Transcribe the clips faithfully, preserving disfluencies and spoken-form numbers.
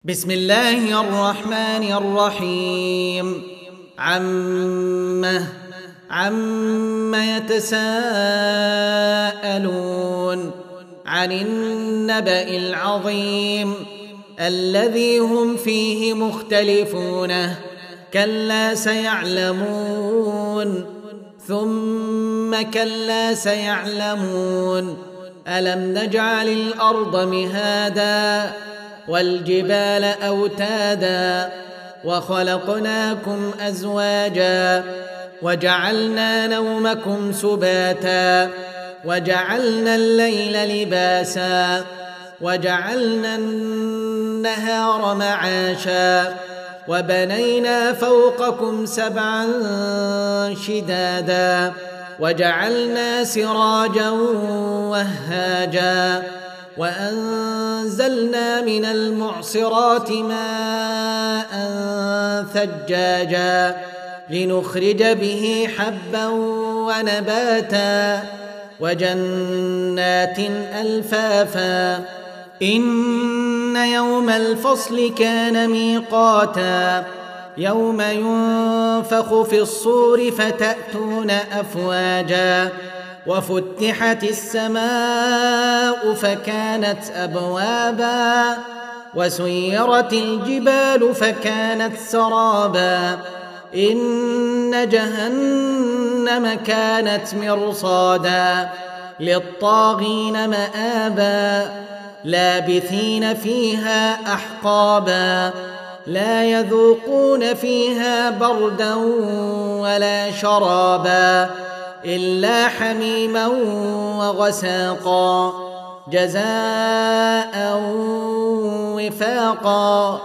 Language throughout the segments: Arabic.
بسم الله الرحمن الرحيم. عمه عم يتساءلون عن النبأ العظيم الذي هم فيه مختلفون كلا سيعلمون ثم كلا سيعلمون ألم نجعل الأرض مهادا والجبال أوتادا وخلقناكم أزواجا وجعلنا نومكم سباتا وجعلنا الليل لباسا وجعلنا النهار معاشا وبنينا فوقكم سبعا شدادا وجعلنا سراجا وهاجا وأنزلنا من المعصرات ماء ثجاجا لنخرج به حبا ونباتا وجنات ألفافا إن يوم الفصل كان ميقاتا يوم ينفخ في الصور فتأتون أفواجا وفتحت السماء فكانت أبوابا وسيرت الجبال فكانت سرابا إن جهنم كانت مرصادا للطاغين مآبا لابثين فيها أحقابا لا يذوقون فيها بردا ولا شرابا إلا حميما وغساقا جزاء وفاقا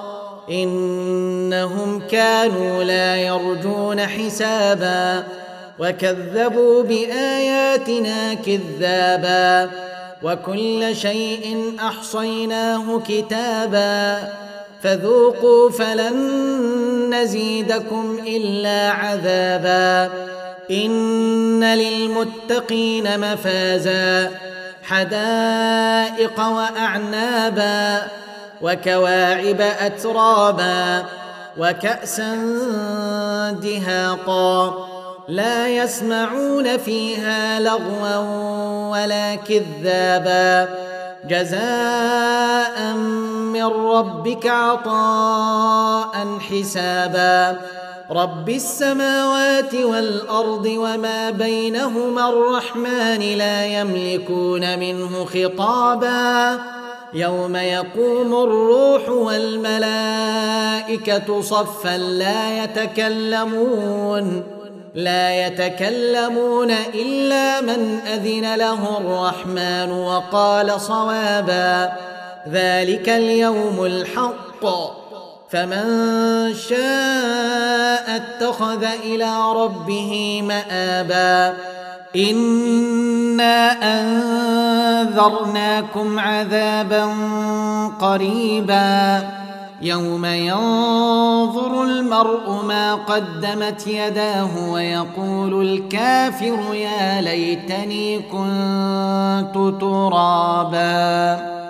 إنهم كانوا لا يرجون حسابا وكذبوا بآياتنا كذابا وكل شيء أحصيناه كتابا فذوقوا فلن نزيدكم إلا عذابا إن للمتقين مفازا حدائق وأعنابا وكواعب أترابا وكأسا دهاقا لا يسمعون فيها لغوا ولا كذابا جزاء من ربك عطاء حسابا رب السماوات والأرض وما بينهما الرحمن لا يملكون منه خطابا يوم يقوم الروح والملائكة صفا لا يتكلمون لا يتكلمون إلا من أذن له الرحمن وقال صوابا ذلك اليوم الحق فمن شاء اتخذ إلى ربه مآبا إنا أنذرناكم عذابا قريبا يوم ينظر المرء ما قدمت يداه ويقول الكافر يا ليتني كنت ترابا.